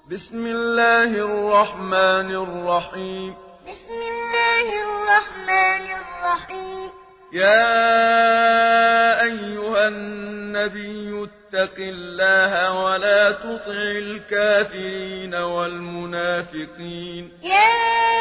بسم الله الرحمن الرحيم بسم الله الرحمن الرحيم يا أيها النبي اتق الله ولا تطع الكافرين والمنافقين يا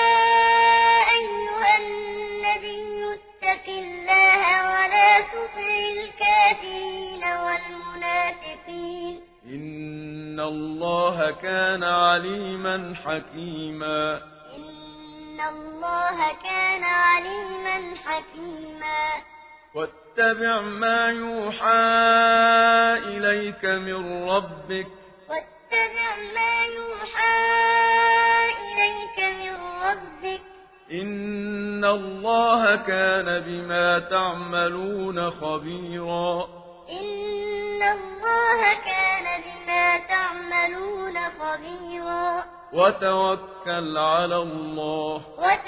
أيها النبي اتق الله ولا تطع الكافرين والمنافقين إن الله كان عليما حكيما إن الله كان عليما حكيما واتبع ما يوحى إليك من ربك واتبع ما يوحى إليك من ربك إن الله كان بما تعملون خبيرا إن الله كان بما تعملون خبيرا وتوكل على الله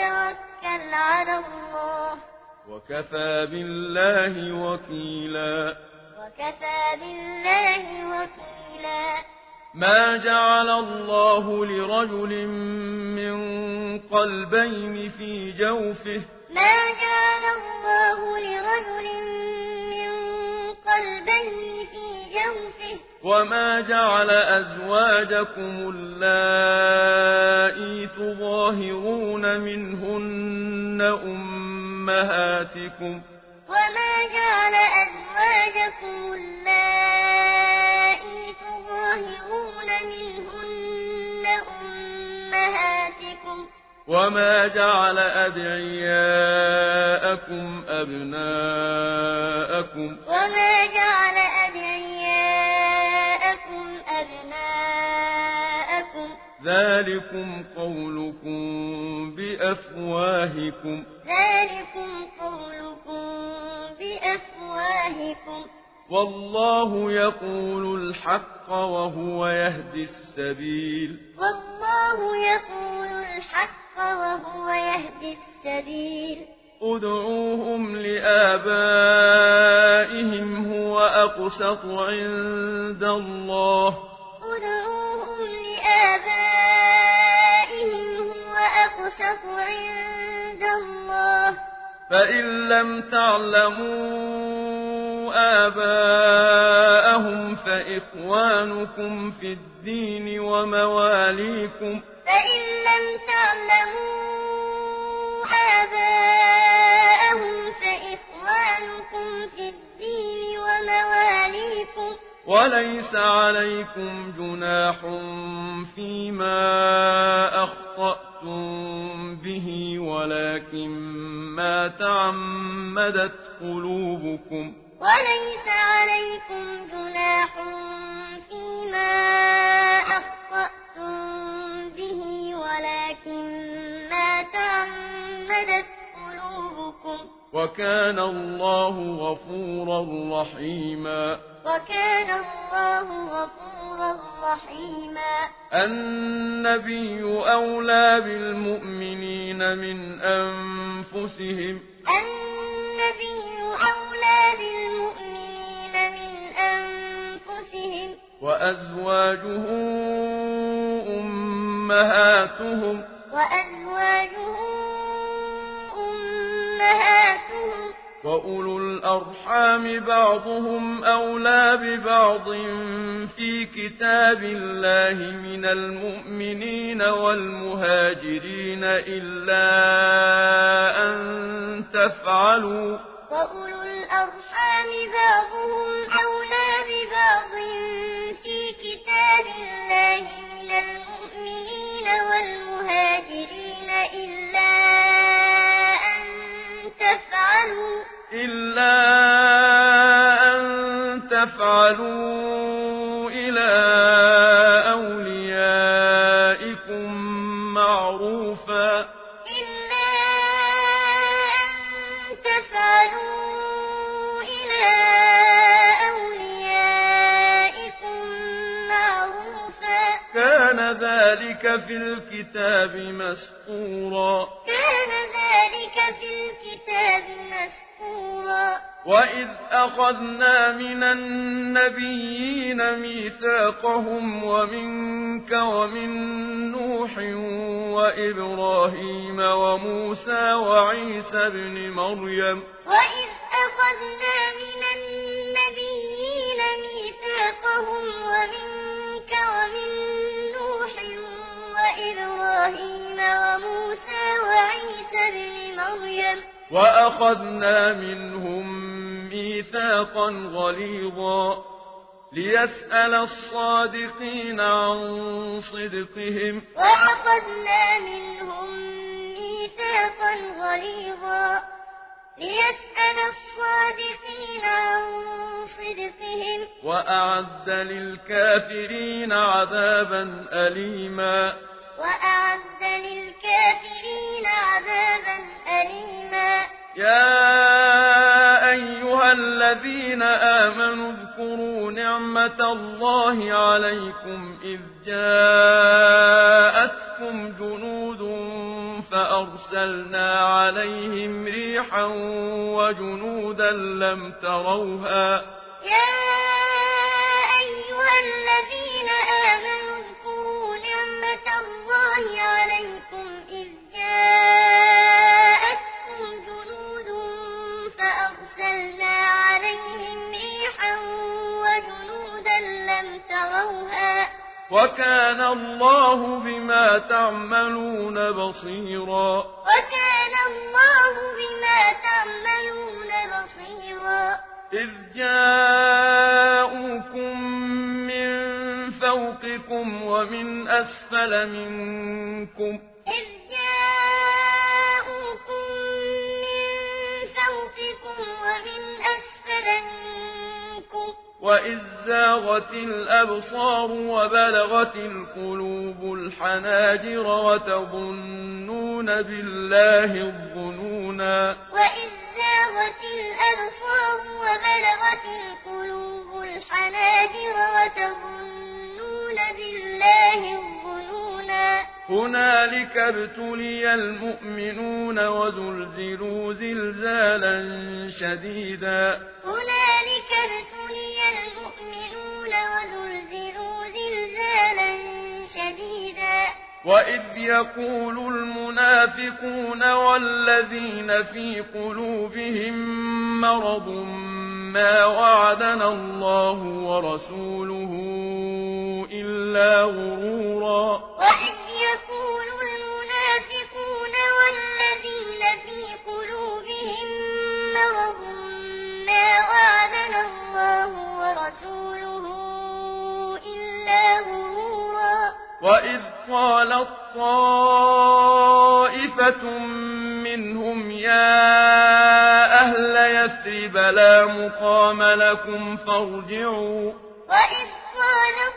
وكفى بالله وكيلا ما جعل الله لرجل من قلبين في جوفه وما جعل أزواجكم اللائي تظاهرون منهن أمهاتكم وما جعل أدعياءكم أبناءكم ذلكم قولكم بأفواهكم والله يقول الحق وهو يهدي السبيل ادعوهم لآبائهم هو أقسط عند الله فإن لم تعلموا آباءهم فإخوانكم في الدين ومواليكم وليس عليكم جناح فيما أخطأتم به ولكن ما تعمدت قلوبكم وكان الله غفورا رحيما النبي أولى بالمؤمنين من أنفسهم وأزواجه أمهاتهم وأولو الأرحام بعضهم أولى ببعض في كتاب الله من المؤمنين والمهاجرين إلا أن تفعلوا إلى أوليائكم معروفا كان ذلك في الكتاب مسطورا وإذ أخذنا من النبيين ميثاقهم ومنك ومن نوح وإبراهيم وموسى وعيسى ابن مريم وإذ أخذنا من النبيين ميثاقهم ومنك ومن نوح وإبراهيم وموسى وعيسى ابن مريم وأخذنا منهم ميثاقا غليظا ليسأل الصادقين عن صدقهم وأخذنا منهم ميثاقا غليظا ليسأل الصادقين عن صدقهم وأعد للكافرين عذابا أليما وأعد للكافرين عذابا أليما يا أيها الذين آمنوا اذكروا نعمة الله عليكم إذ جاءتكم جنود فأرسلنا عليهم ريحا وجنودا لم تروها يا أيها الذين آمنوا اذكروا نعمة الله عليكم إذ جاءتكم جنود فأرسلنا عليهم ريحا وجنودا لم تروها وكان الله بما تعملون بصيرا وكان الله بما تعملون بصيرا إذ جاءوكم من فوقكم ومن أسفل منكم إذ جاءوكم من فوقكم ومن أسفل منكم وإذ زاغت الأبصار وبلغت القلوب الحناجر وتظنون بالله الظنونا وإذ زاغت الأبصار وبلغت القلوب الحناجر وتظنون بالله الظنونا هنالك ابتلي المؤمنون وزلزلوا زلزالا شديدا هنالك ابتلي المؤمنون وزلزلوا زلزالا شديدا وإذ يقول المنافقون والذين في قلوبهم مرض ما وعدنا الله ورسوله إلا غرورا وإذ يقول المنافقون والذين في قلوبهم مرض ما وعدنا الله ورسوله إلا غرورا وإذ قالت طائفة منهم يا أهل يثرب لا مقام لكم فارجعوا وإذ قالت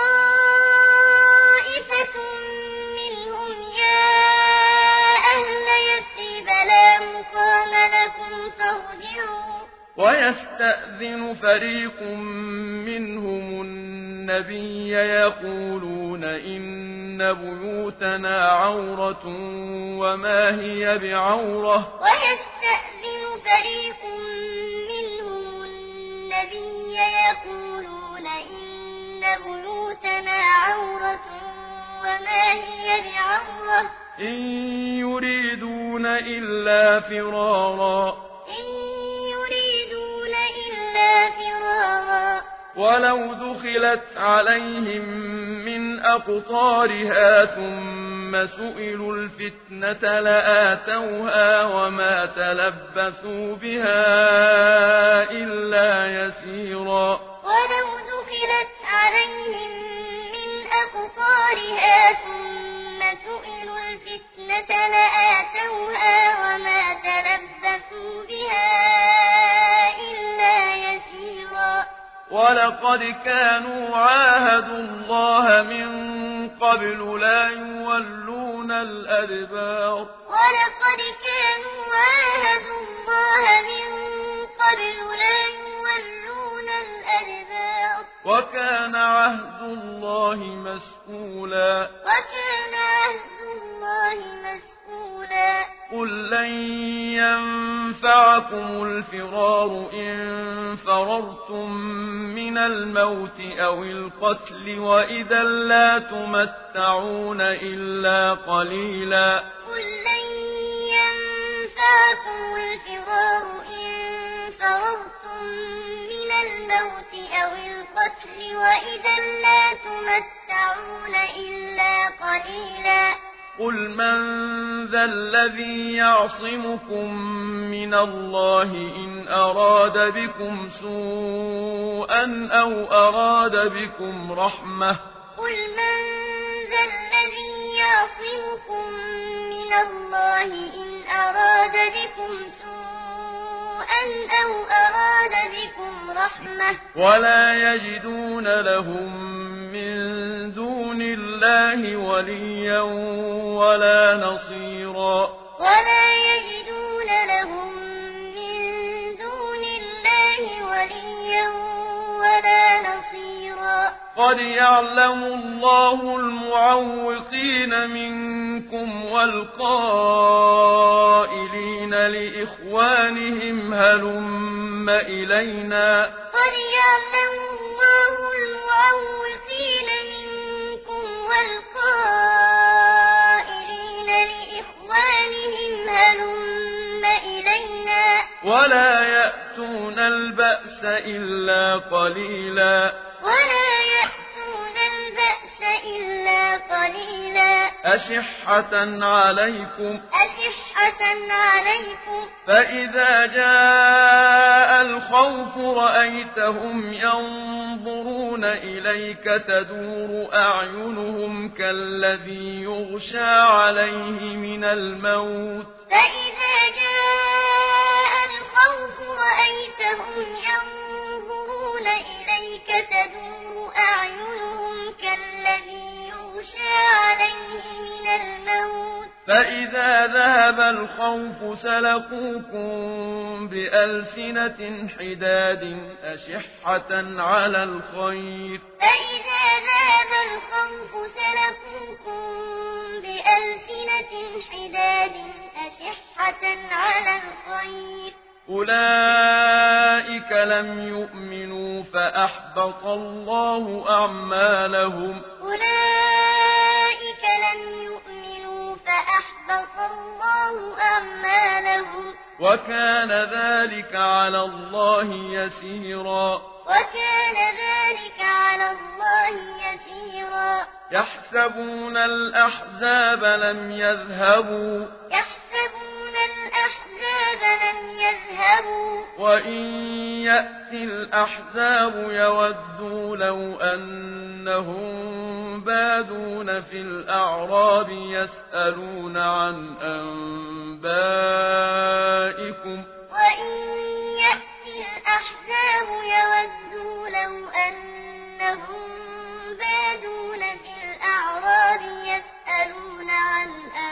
طائفة منهم يا أهل يثرب لا مقام لكم فارجعوا ويستأذن فريق منهم النبي يقولون إن بيوتنا عورة وما هي بعورة ويستأذن فريق منهم النبي يقولون إن بيوتنا عورة وما هي بعورة إن يريدون إلا فرارا إن يريدون إلا فرارا ولو دخلت عليهم من أقطارها ثم سئلوا الفتنة لآتوها وما تلبثوا بها إلا يسيرا ولو دخلت عليهم من أقطارها ثم سئلوا الفتنة لآتوها وما تلبثوا بها إلا يسيرا ولقد كانوا عاهدوا الله من قبل لا يولون الأدبار ولقد كانوا عاهدوا الله من قبل لا يولون الأدبار وكان عهد الله مسؤولا وكان عهد الله مسؤولا قل لن ينفعكم ينفعكم الفرار إن فررتم من الموت أو القتل وإذا لا تمتعون إلا قليلا قل لن ينفعكم الفرار إن فررتم من الموت أو القتل وإذا لا تمتعون إلا قليلا قل من ذا الذي يعصمكم من الله إن أراد بكم سوءا أو أراد بكم رحمة قل من ذا الذي يعصمكم من الله إن أراد بكم سوءا أو أراد بكم رحمة ولا يجدون لهم من دون الله وليا ولا نصيرا ولا يجدون لهم من دون الله وليا ولا نصيرا قد يعلم الله المعوقين منكم والقائلين لإخوانهم هلم إلينا قد يعلم الله المعوقين منكم والقائلين لإخوانهم هلم إلينا ولا يأتون البأس إلا قليلا ولا يأتون البأس إلا قليلا أشحة عليكم فإذا جاء الخوف رأيتهم ينظرون إليك تدور أعينهم كالذي يغشى عليه من الموت فإذا جاء الخوف رأيتهم ينظرون إليك تدور أعينهم كالذي يغشى عليه من الموت فإذا ذهب الخوف سلقوكم بألسنة حداد أشحة على الخير فإذا ذهب الخوف سلقوكم بألسنة حداد أشحة على الخير أولئك لم يؤمنوا فأحبط الله أعمالهم أولئك لم يؤمنوا فأحبط الله أعمالهم وكان ذلك على الله يسيرا وكان ذلك على الله يسيرا يحسبون الأحزاب لم يذهبوا يحسبون الأحزاب لم يذهبوا وإن يأتي الأحزاب يودوا لو أنهم بادون في الأعراب يسألون عن أنبائكم وإن يأتي الأحزاب يودوا لو أنهم بادون في الأعراب يسألون عن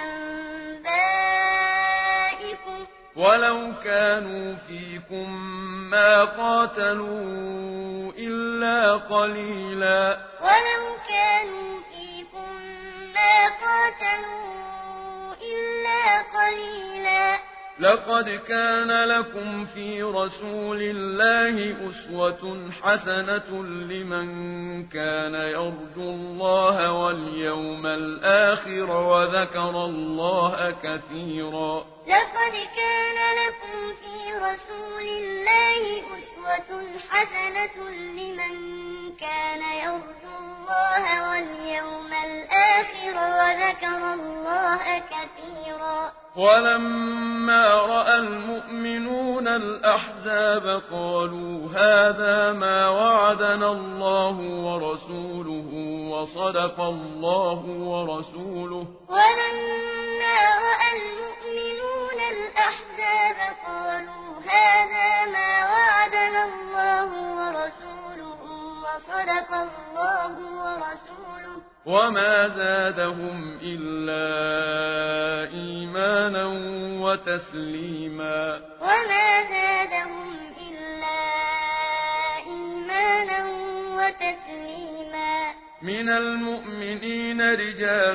أنبائكم ولو كانوا فيكم ما قاتلوا إلا قليلا ولو كانوا فيكم ما قاتلوا إلا قليلا لقد كان لكم في رسول الله أسوة حسنة لمن كان يرجو الله واليوم الآخر وذكر الله كثيرا لقد كان لكم في رسول الله أسوة حسنة لمن كان يرجو الله واليوم الآخر وذكر الله كثيرا ولما رأى المؤمنون الأحزاب قالوا هذا ما وعدنا الله ورسوله وصدق الله ورسوله ولما رأى المؤمنون الأحزاب قالوا هذا ما وعدنا الله ورسوله وصدق الله ورسوله وما زادهم إلا إيمانا وتسليما وما زادهم إلا إيمانا وتسليما من المؤمنين رجال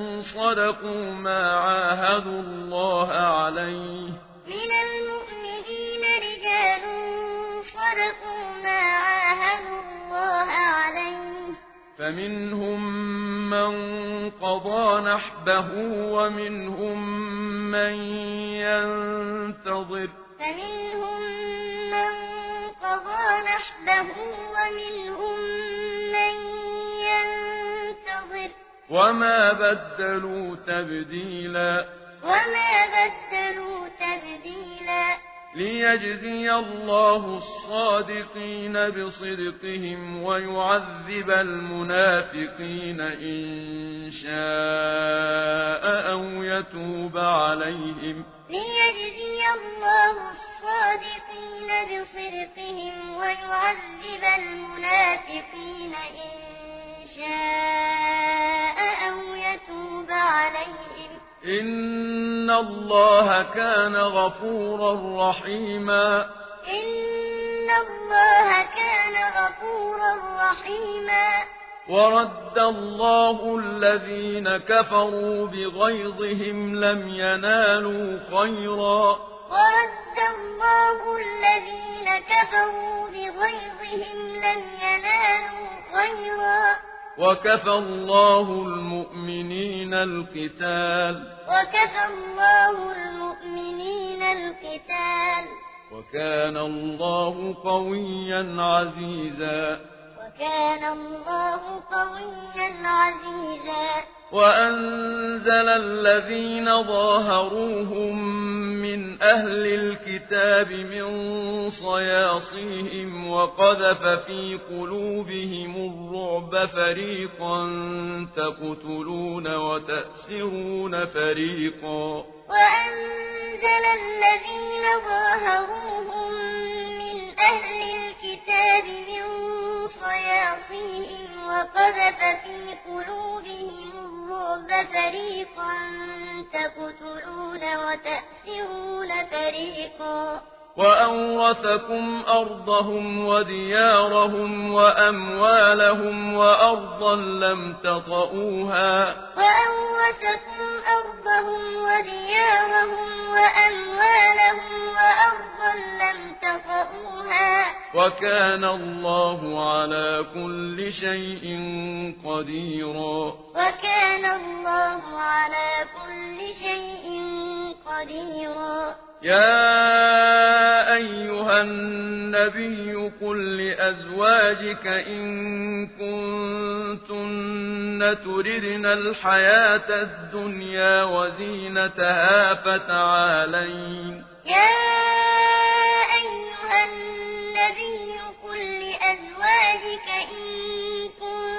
صدقوا ما عاهدوا الله عليه من المؤمنين فمنهم من قضى نحبه ومنهم من ينتظر فمنهم من قضى نحبه ومنهم من ينتظر وما بدلوا تبديلا وما بدلوا تبديلا ليجزي الله الصادقين بصدقهم ويعذب المنافقين إن شاء أو يتوب عليهم ليجزي الله الصادقين بصدقهم ويعذب المنافقين إن شاء أو يتوب عليهم إن الله كان غفورا رحيما إن الله كان غفورا رحيما ورد الله الذين كفروا بغيظهم لم ينالوا خيرا ورد الله الذين كفروا بغيظهم لم ينالوا خيرا وكفى الله المؤمنين القتال وكفى الله المؤمنين القتال وكان الله قويا عزيزا وكان الله قويا عزيزا وأنزل الذين ظاهروهم من أهل الكتاب من صياصيهم وقذف في قلوبهم الرعب فريقا تقتلون وتأسرون فريقا وأنزل الذين ظاهروهم من أهل الكتاب من صياصيهم وقذف في قلوبهم الرعب فريقا تقتلون وتأسرون فريقا وأورثكم أرضهم وديارهم وأموالهم وأرضا لم تطئوها وأورثكم أرضهم وديارهم وأموالهم وأرضا لم تطئوها وكان الله على كل شيء قديرا وكان الله على كل شيء قديرا يا أيها النبي قل لأزواجك إن كنتن تردن الحياة الدنيا وزينتها فتعالين يا أيها النبي قل لأزواجك إن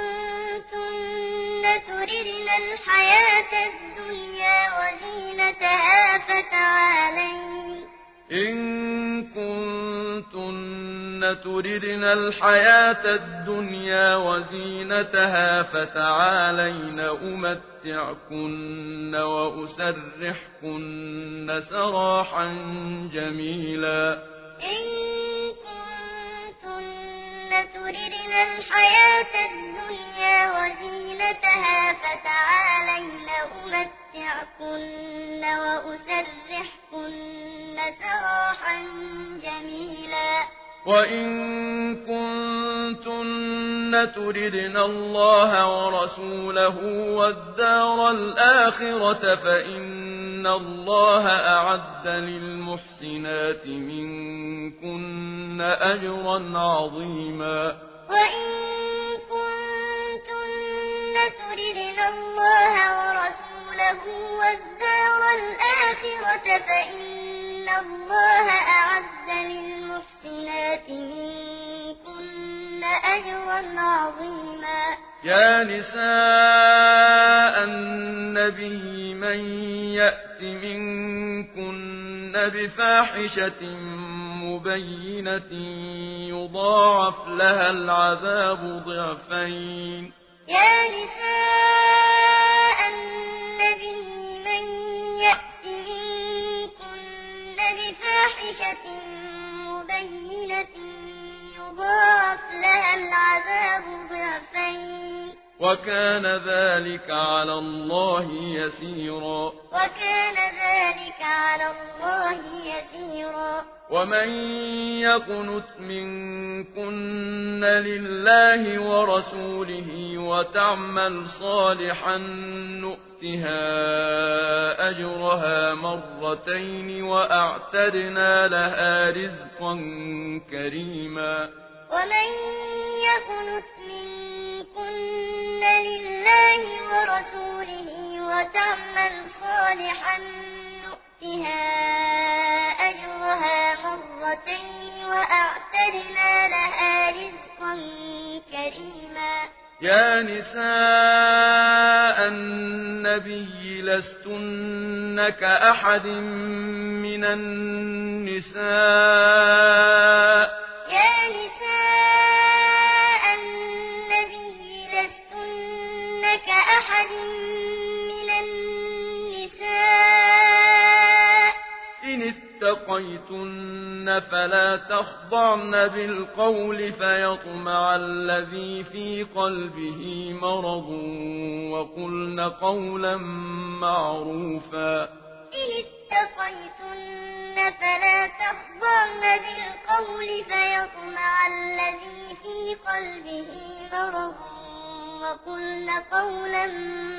كنتن تردن الحياة الدنيا وزينتها فتعالين إن كنتن تردن الحياة الدنيا وزينتها فتعالين أمتعكن وأسرحكن سراحا جميلا إن كنتن تردن الحياة الدنيا وزينتها فتعالين أمتعكن وأسرحكن سراحا جميلا وإن كنتن تردن الله ورسوله والدار الآخرة فإن الله أعد للمحسنات منكن أجرا عظيما وإن كنتن تردن الله ورسوله والدار الآخرة فإن الله أعد للمحسنات منكن أجرا عظيما يا نساء النبي من يأت منكن بفاحشة مبينة يضاعف لها العذاب ضعفين يا نساء النبي من يأت منكن بفاحشة مبينة يضاعف لها العذاب ضعفين وكان ذلك على على الله يسيرا وكان ذلك على الله يسيرا ومن يقنت منكن لله ورسوله وتعمل صالحا نؤتها أجرها مرتين وأعتدنا لها رزقا كريما ومن يقنت منكن لله ورسوله وتعمل صالحا نؤتها أجرها مرتين وأعتدنا لها رزقا كريما يا نساء النبي لستن كأحد من النساء يا نساء النبي لستن كأحد من النساء إن اتقيتن فلا تخضعن بالقول فيطمع الذي في قلبه مرض وقلن قولا معروفا إن اتقيتن فلا تخضعن بالقول فيطمع الذي في قلبه مرض وقلن قولا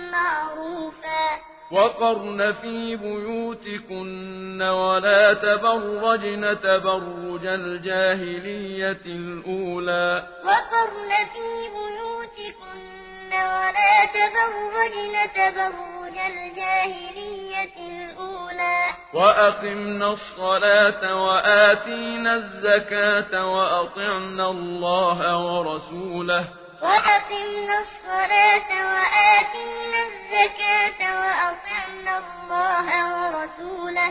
معروفا وقرن في بيوتكن ولا تبرجن تبرج الجاهلية الأولى وقرن في بيوتكن ولا تبرجن تبرج الجاهلية الأولى وأقمنا الصلاة وآتينا الزكاة وأطعنا الله ورسوله وأقمنا الصلاة وآتينا الزكاة وأطعنا الله ورسوله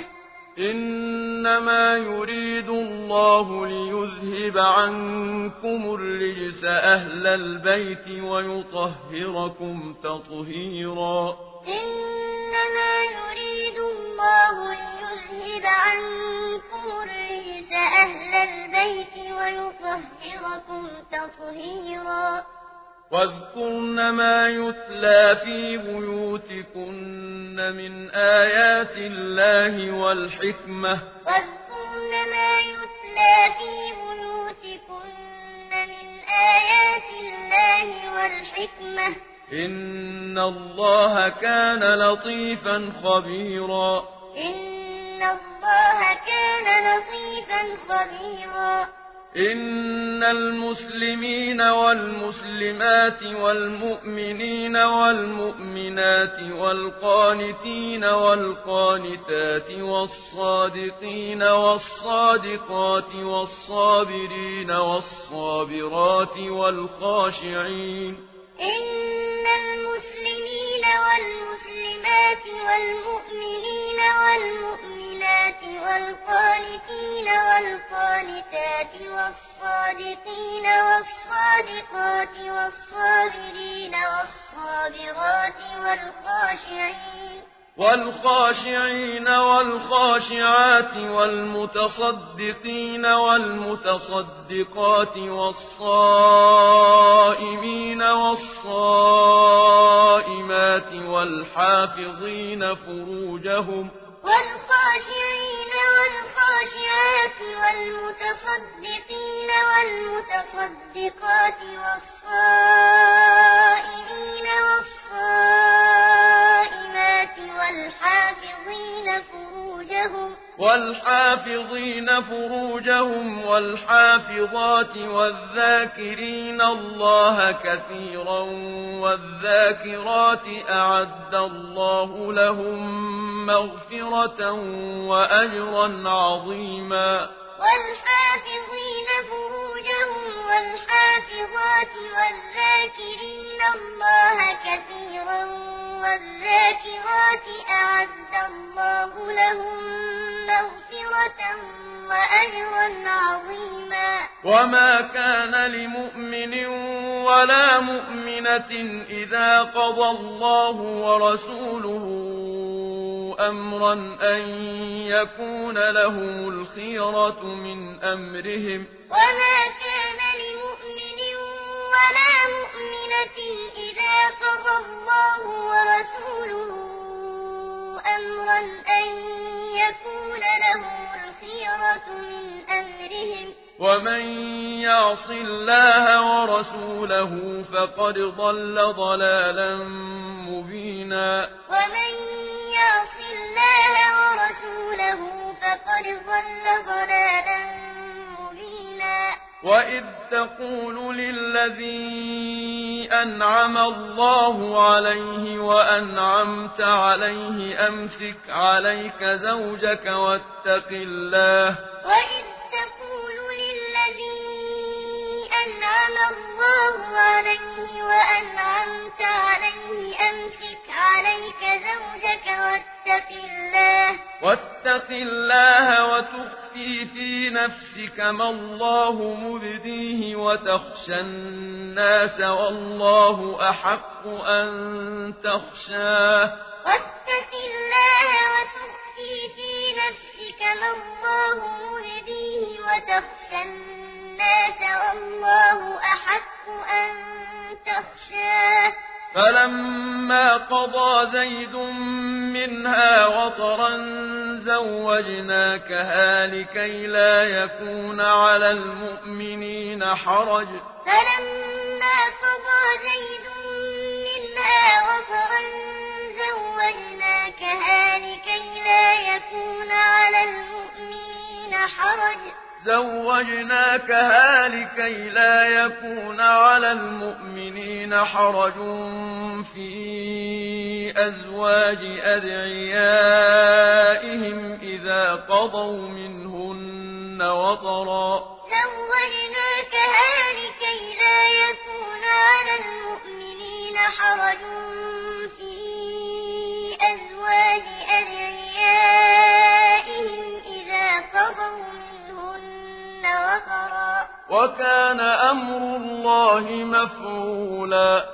إنما يريد الله ليذهب عنكم الرجس أهل البيت ويطهركم تطهيرا إنما يريد الله ليذهب عنكم الرجس أهل البيت ويطهركم تطهيرا واذكرن ما يتلى في بيوتكن من آيات الله والحكمة واذكرن ما يتلى في بيوتكن من آيات الله والحكمة إن الله كان لطيفا خبيرا إن الله كان لطيفا خبيرا إن المسلمين والمسلمات والمؤمنين والمؤمنات والقانتين والقانتات والصادقين والصادقات والصابرين والصابرات والخاشعين إن المسلمين والمسلمات والمؤمنين والمؤمنات والقانتين والقانتات والصادقين والصادقات والصابرين والصابرات والخاشعين والخاشعات والمتصدقين والمتصدقات والصائمين والصائمات والحافظين فروجهم والخاشعين والخاشعات والمتصدقين والمتصدقات والصائمين والصائمات والحافظين فروجهم والحافظات والذاكرين الله كثيرا والذاكرات أعد الله لهم مغفرة وأجرا عظيما والحافظين فروجهم والحافظات والذاكرين الله كثيرا والذاكرات أعد الله لهم مغفرة وأجرا عظيما وما كان لمؤمن ولا مؤمنة إذا قضى الله ورسوله أمرا أن يكون لهم الخيرة من أمرهم وما كان لمؤمن ولا مؤمنة مؤمنة إذا قضى الله ورسوله أمرا أن يكون لهم الخيرة من أمرهم ومن يعص الله ورسوله فقد ضل ضلالا مبينا ومن يعص الله ورسوله فقد ضل ضلالا مبينا وإذ تقول للذي أنعم الله عليه وأنعمت عليه أمسك عليك زوجك واتق الله وإذ تقول للذي أنعم الله عليه وأنعمت عليه أمسك عليك زوجك واتق الله وتخفي في نفسك ما الله مبديه وتخشى الناس والله أحق أن تخشاه واتق الله وتخفي في نفسك ما الله مبديه وتخشى الناس والله أحق أن تخشاه فلما قضى زيد منها وطرا زوجناكها لكي لا يكون على المؤمنين حرج فلما قضى زيد منها وطرا زوجناكها لكي لا يكون على المؤمنين حرج في أزواج أدعيائهم إذا قضوا منهن وطرا زوجناكها لكي لا يكون على المؤمنين حرج في أزواج أدعيائهم إذا قضوا منهن وطرا وكان أمر الله مفعولا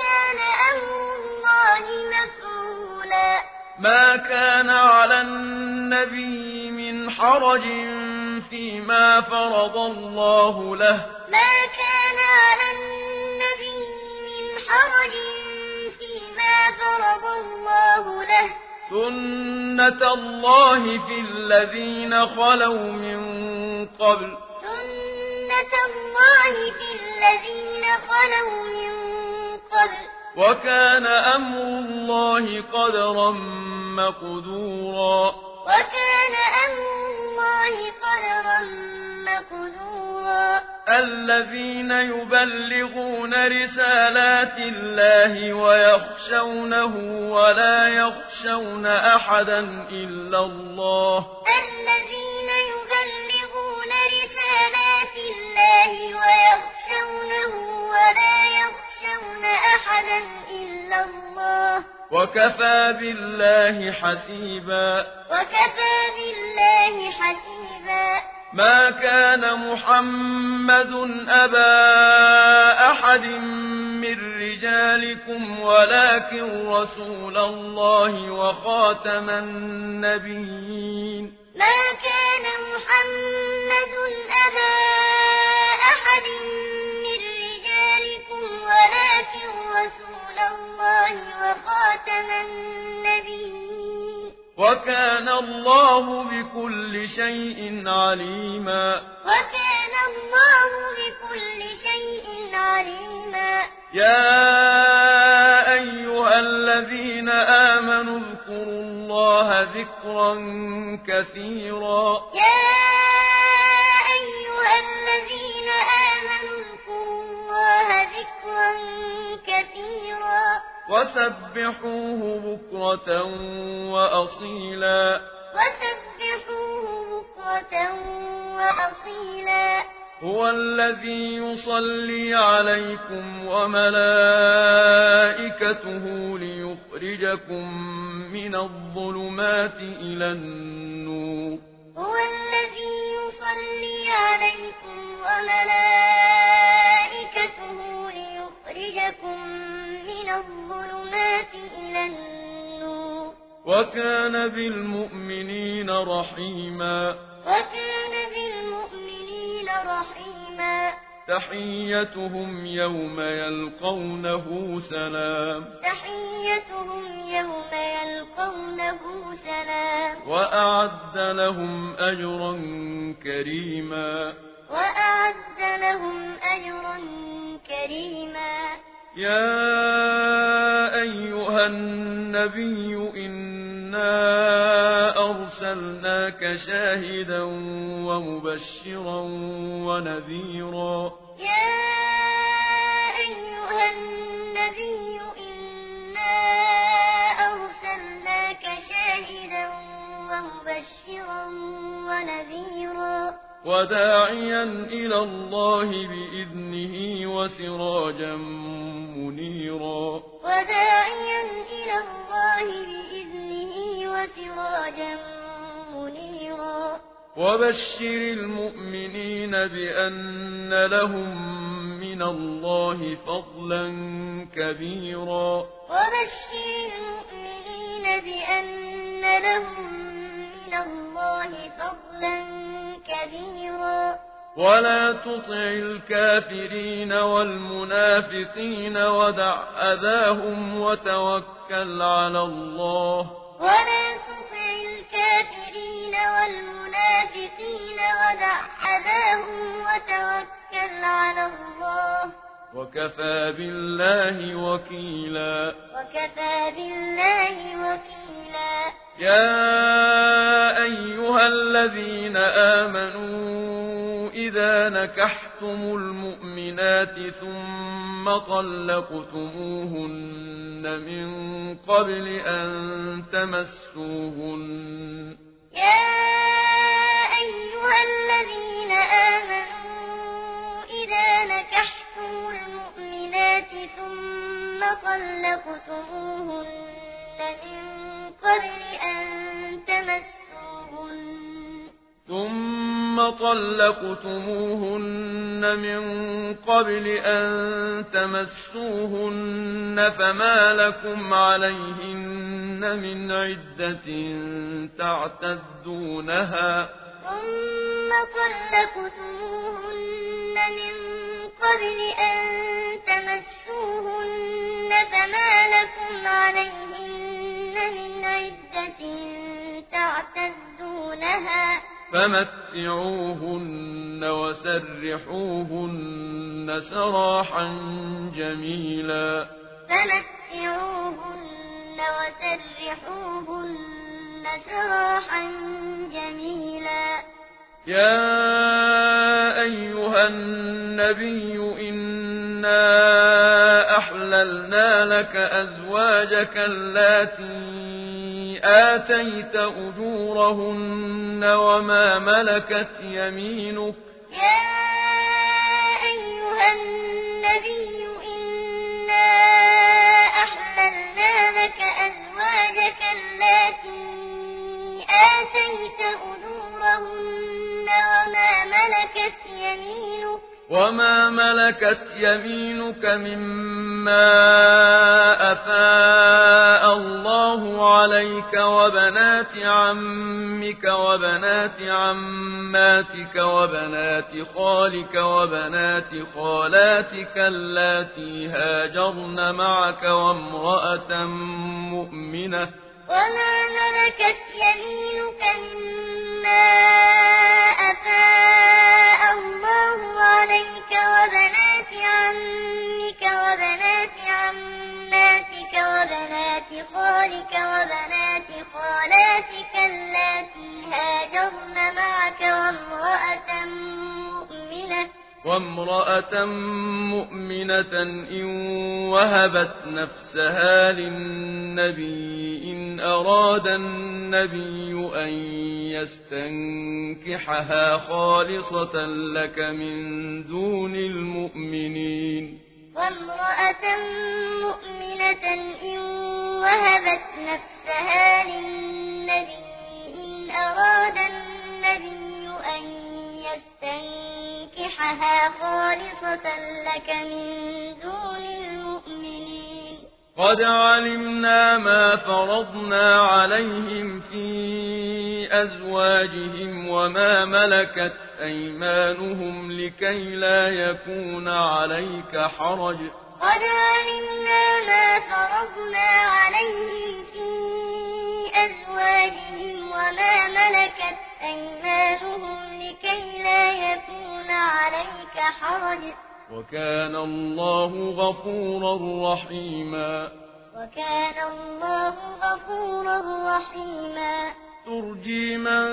ما كان على النبي من حرج فيما فرض الله له سنة الله في الذين خلوا من قبل وكان أمر الله قدرا مقدورا الذين يبلغون رسالات الله ويخشونه ولا يخشون أحدا إلا الله وكفى بالله حسيبا ما كان محمد أبا أحد من رجالكم ولكن رسول الله وخاتم النبيين وكان الله بكل شيء عليما يا أيها الذين آمنوا اذكروا الله ذكرا كثيرا وسبحوه بكرة وأصيلا هو الذي يصلي عليكم وملائكته ليخرجكم من الظلمات إلى النور وكان بالمؤمنين رحيما تحيتهم يوم يلقونه سلام وأعد لهم أجرا كريما يا أيها النبي إنا أرسلناك شاهدا ومبشرا ونذيرا يا أيها النبي إنا أرسلناك شاهدا ومبشرا ونذيرا وداعيا إلى الله بإذنه وسراجا منيرا وبشر المؤمنين بأن لهم من الله فضلا كبيرا ولا تطع الكافرين والمنافقين ودع أذاهم وتوكل على الله وكفى بالله وكيلا يا أيها الذين آمنوا إذا نكحتم المؤمنات ثم طلقتموهن من قبل أن تمسوهن فما لكم عليهن من عدة تعتدونها فمتعوهن وسرحوهن سراحا جميلا يا أيها النبي إنا أحللنا لك أزواجك اللاتي آتيت أجورهن وما ملكت يمينك وما ملكت يمينك مما أفاء الله عليك وبنات عمك وبنات عماتك وبنات خالك وبنات خالاتك اللاتي هاجرن معك وامرأة مؤمنة وما ملكت يمينك مما أفاء الله عليك وبنات عمك وبنات عماتك وبنات خالك وبنات خالاتك اللاتي هاجرن معك وامرأة مؤمنة إن وهبت نفسها للنبي إن أراد النبي أن يستنكحها خالصة لك من دون المؤمنين وامرأة مؤمنة إن وهبت نفسها للنبي إن أراد النبي أن يستنكحها خالصة لك من دون المؤمنين قد علمنا ما فرضنا عليهم في أزواجهم وما ملكت أيمانهم لكي لا يكون عليك حرج. قد علمنا ما فرضنا عليهم في أزواجهم وما ملكت أيمانهم لكي لا يكون عليك حرج. وكان الله غفورا رحيما. وكان الله غفورا رحيما. ترجي من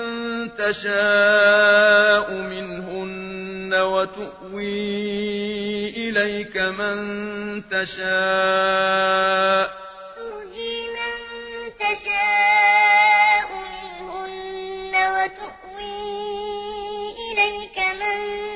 تشاء منهن وتؤوي إليك من تشاء. ترجي من تشاء منهن وتؤوي إليك من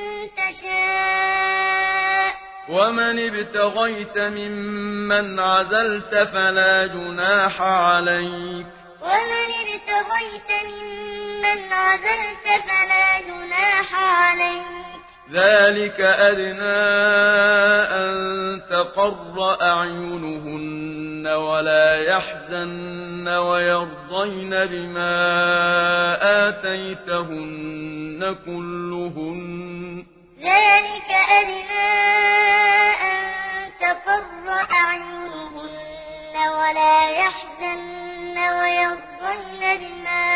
تشاء. ومن ابتغيت ممن عزلت فلا جناح عليك. ومن ابتغيت ممن عزلت فلا جناح عليك. ذلك أدنى أن تقر أعينهن ولا يحزن ويرضين بما آتيتهن كلهن. ذلك أدنى أن تقر أعينهن ولا يحزن ويرضين بما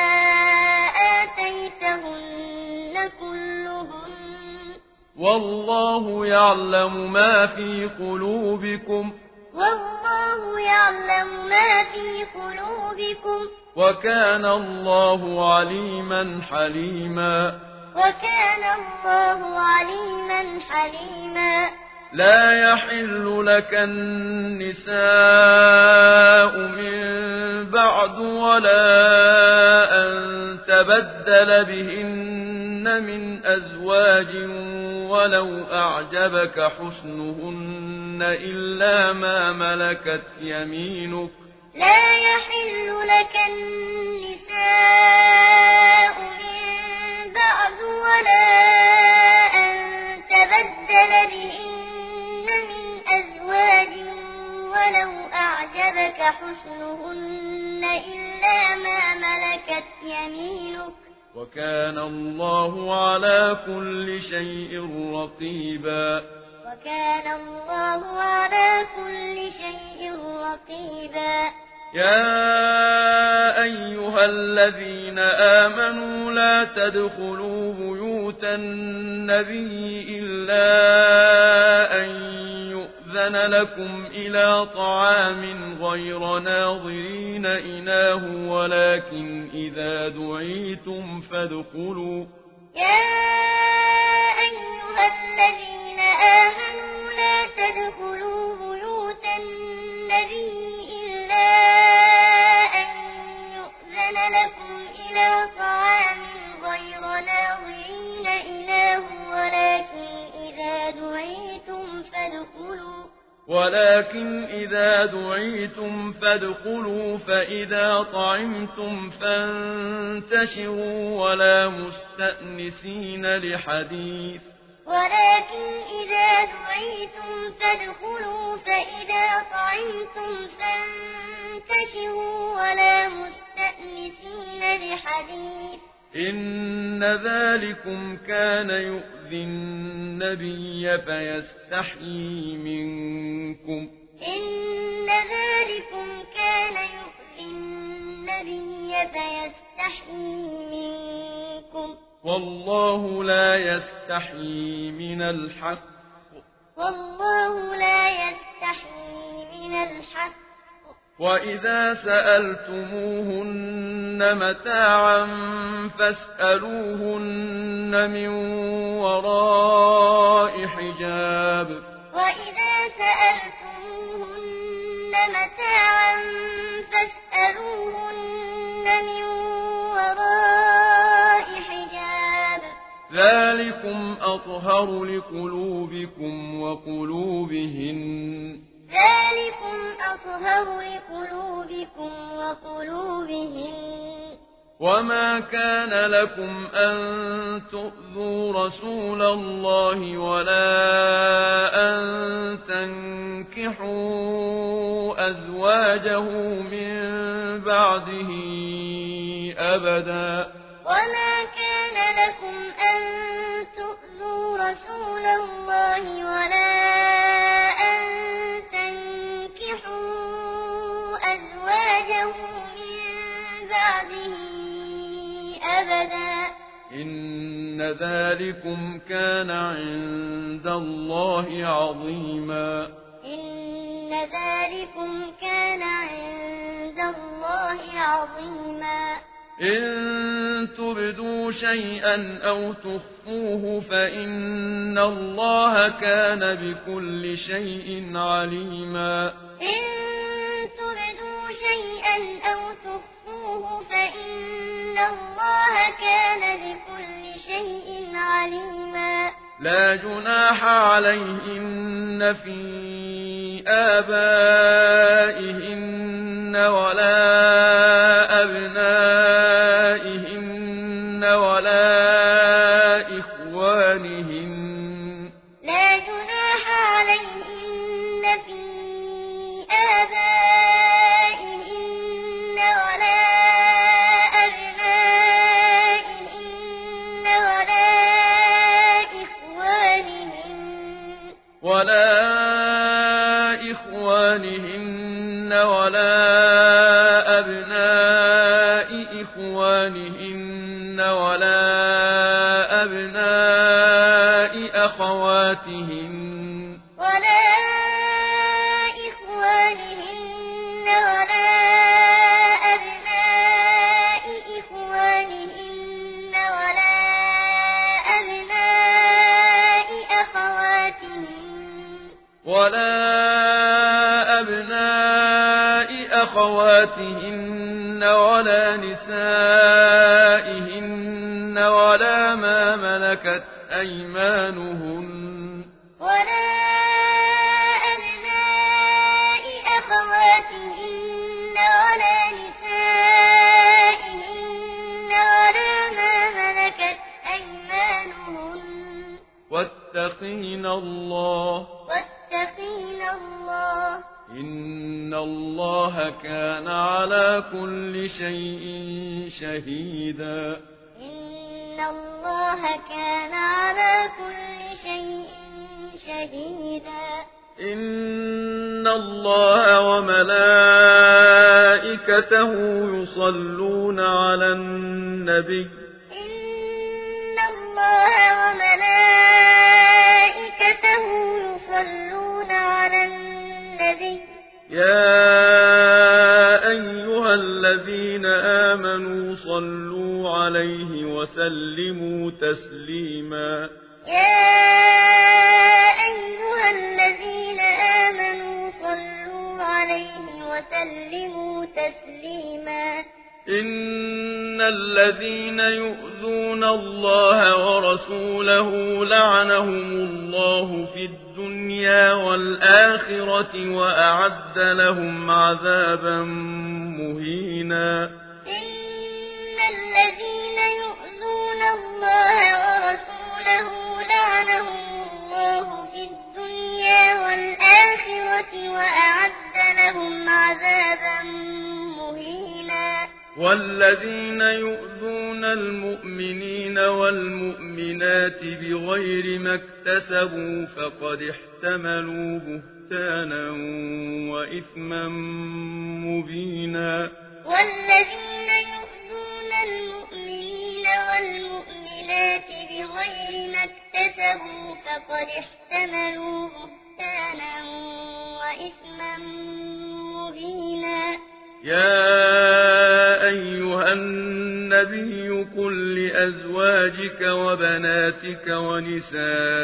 آتيتهن كلهن. والله يعلم ما في قلوبكم. والله يعلم ما في قلوبكم. وكان الله عليما حليما. وكان الله عليما حليما. لا يحل لك النساء من بعد ولا أن تبدل بهن من أزواج ولو أعجبك حسنهن إلا ما ملكت يمينك. لا يحل لك النساء من بعد ولا أن تبدل بهن من أزواج ولو أعجبك حسنهن إلا ما ملكت يمينك. وكان الله على كل شيء رقيبا. وكان الله على كل شيء رقيبا. يا أيها الذين آمنوا لا تدخلوا بيوت النبي إلا أن يؤذن لكم إلى طعام غير ناظرين إناه ولكن إذا دعيتم فادخلوا. يا أيها الذين آمنوا لا تدخلوا بيوت النبي إلا أن يؤذن لكم إلى طعام غير ناظرين إناه ولكن إذا دعيتم فادخلوا فإذا طعمتم فانتشروا ولا مستأنسين لحديث. ولكن إذا دعيتم فادخلوا فإذا طعمتم فانتشروا ولا مستأنسين لحديث. إن ذلكم كان يؤذي النبي فيستحيي منكم. إن ذلكم كان يؤذي النبي فيستحيي منكم. والله لا يستحيي من الحق. والله لا يستحيي من الحق. وإذا سألتموهن متاعا فاسألوهن من وراء حجاب. وإذا سألتموهن متاعا فاسألوهن من وراء حجاب. ذلكم أطهر لقلوبكم وقلوبهن. ذلكم أطهر لقلوبكم وقلوبهن. وما كان لكم أن تؤذوا رسول الله ولا أن تنكحوا أزواجه من بعده أبدا. وما كان لكم أن تؤذوا رسول الله ولا أن تنكحوا أزواجه من بعده أبدا إن ذلكم كان عند الله عظيما إن ذلكم كان عند الله عظيما إن تبدوا شيئا أو تخفوه فإن الله كان بكل شيء عليما إن تبدوا شيئا أو تخفوه فإن الله كان بكل شيء عليما لا جناح عليهن في آبائهن ولا أبنائهن ولا إخوانهن لا جناح عليهن في آبائهن ولا أبنائهن ولا إخوانهن ولا أبناء إخوانهن ولا أبناء أخواتهن ولا إخوانهن ولا أبناء إخوانهن ولا أبناء أخواتهن ولا نسائهن ولا ما ملكت أيمانهن ولا أبناء أخواتهن ولا نسائهن ولا ما ملكت أيمانهن واتقين الله إن الله كان على كل شيء شهيدا إن الله كان على كل شيء شهيدا إن الله وملائكته يصلون على النبي إن الله وملائكته يصلون على النبي يا أيها الذين آمنوا صلوا عليه وسلموا تسليما يا أيها الذين آمنوا صلوا عليه وسلموا تسليما إن الذين يؤذون الله ورسوله لعنهم الله في الدنيا والآخرة وأعد لهم عذابا مهينا إن الذين يؤذون الله ورسوله لعنهم الله في الدنيا والآخرة وأعد لهم عذابا مهينا والذين يؤذون المؤمنين والمؤمنات بغير ما اكتسبوا فقد احتملوا بهتانا وإثما مبينا والذين يؤذون المؤمنين والمؤمنات بغير ما اكتسبوا فقد احتملوا بهتانا وإثما مبينا يا أيها النبي قل لأزواجك وبناتك ونساء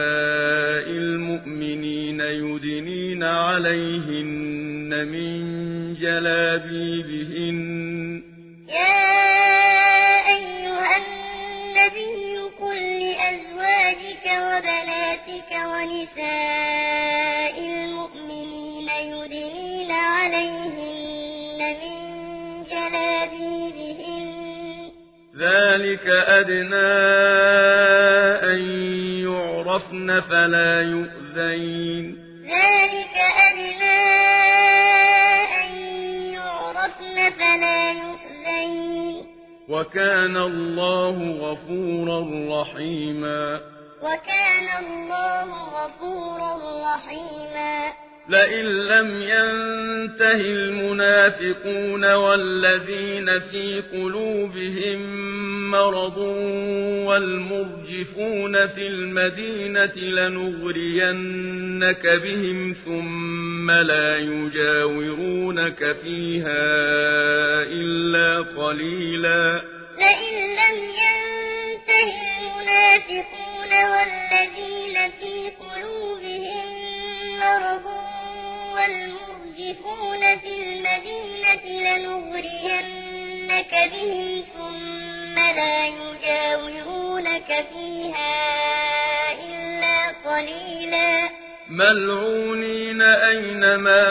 المؤمنين يدنين عليهن من جلابيبهن يا أيها النبي قل لأزواجك وبناتك ونساء المؤمنين يدنين عليهن من جلابيبهن ذلك أدنى أن يعرفن فلا يؤذين ذلك أدنى أن يعرفن فلا يؤذين وكان الله غفورا رحيما وكان الله غفورا رحيما لئن لم ينته المنافقون والذين في قلوبهم مرض والمرجفون في المدينة لنغرينك بهم ثم لا يجاورونك فيها إلا قليلا لئن لم ينته المنافقون والذين في قلوبهم مرض والمرجفون في المدينة لنغرينك بهم ثم لا يجاورونك فيها إلا قليلا ملعونين أينما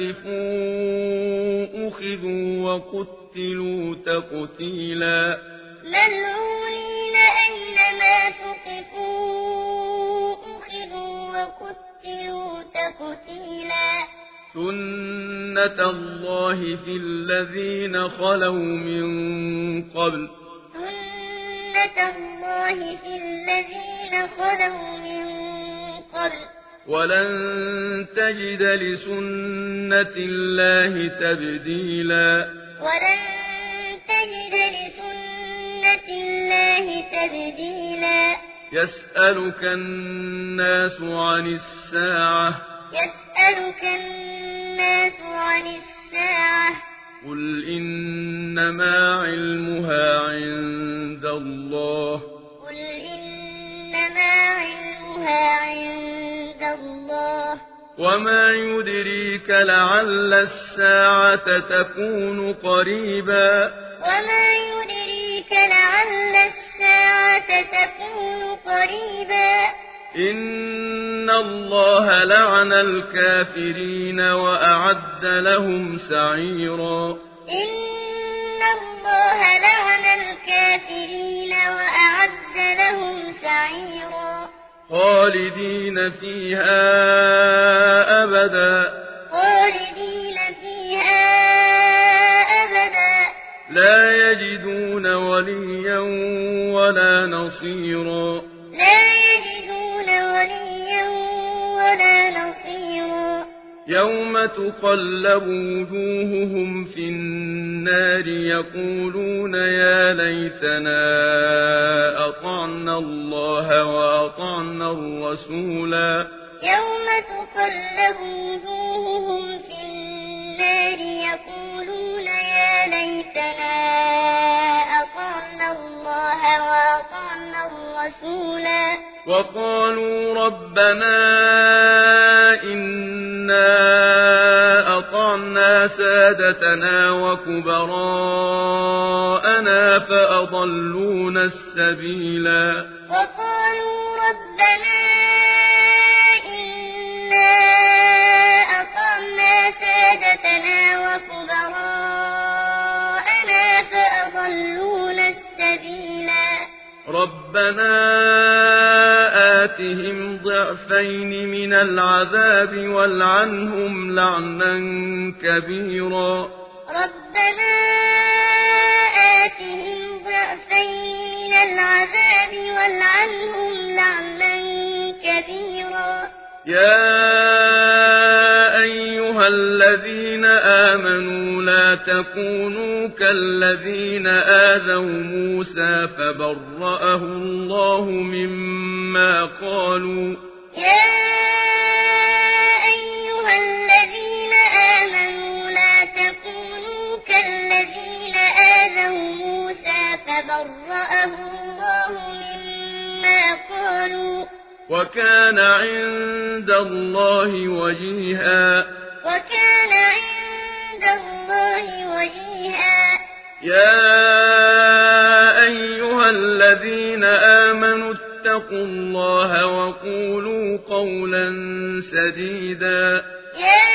ثقفوا أخذوا وقتلوا تقتيلا ملعونين أينما ثقفوا أخذوا وقتلوا تقتيلا سنة الله في الذين خلوا من قبل سنة الله في الذين خلوا من قبل ولن تجد لسنة الله تبديلا ولن تجد لسنة الله تبديلا يسألك الناس عن الساعة يسألك الناس عن الساعة قل إنما علمها عند الله قل إنما علمها عند الله وما يدريك لعل الساعة تكون قريبا وما يدريك لعل الساعة تكون قريبا إن الله لعن الكافرين وأعد لهم سعيرا إن الله لعن الكافرين وأعد لهم سعيرا خالدين فيها أبدا خالدين فيها أبدا لا يجدون وليا ولا نصيرا لا يجدون وليا ولا نصيرا يوم تقلب وجوههم في النار يقولون يا ليتنا أطعنا الله وأطعنا الرسولا يوم تقلب وجوههم في النار يقولون يا ليتنا أطعنا الله وأطعنا الرسولا وقالوا ربنا إنا أطعنا سادتنا وكبراءنا فأضلونا السبيلا وقالوا ربنا إنا أطعنا سادتنا وكبراءنا فأضلونا السبيلا ربنا آتهم ضعفين من العذاب والعنهم لعنا كبيرا ربنا آتهم ضعفين من العذاب والعنهم لعنا كبيرا يا أيها الذين آمنوا لا تكونوا كالذين آذوا موسى فبرأه الله مما قالوا يا أيها الذين آمنوا لا تكونوا كالذين آذوا موسى فبرأه الله مما قالوا وكان عند الله وجيها وكان عند الله وجيها يا أيها الذين آمنوا اتقوا الله وقولوا قولا سديدا يا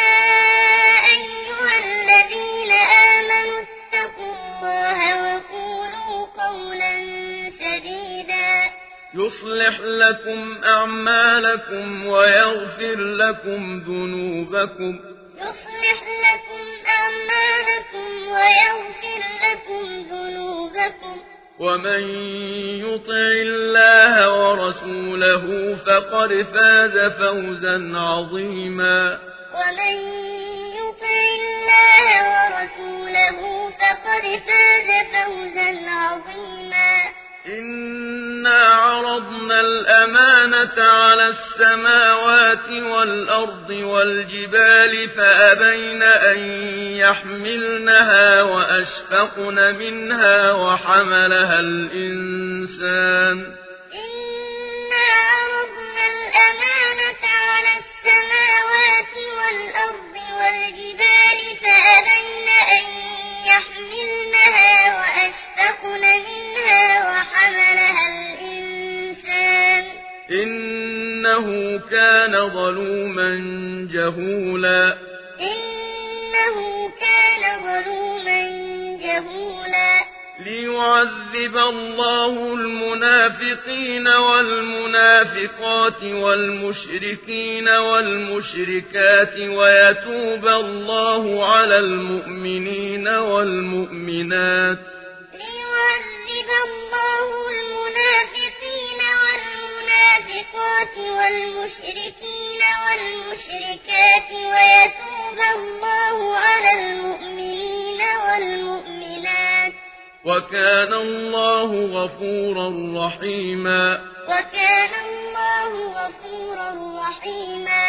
أيها الذين آمنوا اتقوا الله وقولوا قولا سديدا يصلح لكم أعمالكم ويغفر لكم ذنوبكم يصلح لكم أعمالكم ويغفر لكم ذنوبكم لكم ومن يطع الله ورسوله فقد فاز فوزا عظيما ومن يطع الله ورسوله فقد فاز فوزا عظيما إنا عرضنا الأمانة على السماوات والأرض والجبال فأبين أن يحملنها وأشفقن منها وحملها الإنسان إنا عرضنا الأمانة على السماوات والأرض والجبال فأبين أن يحملنها وأشفقن منها وحملها الإنسان إنه كان ظلوما جهولا إنه كان ظلوما جهولا ليعذب الله المنافقين والمنافقات والمشركين والمشركات ويتوب الله على المؤمنين والمؤمنات ليعذب الله المنافقين والمنافقات والمشركين والمشركات ويتوب الله على المؤمنين والمؤمنات وكان الله غفورا رحيما وكان الله غفورا رحيما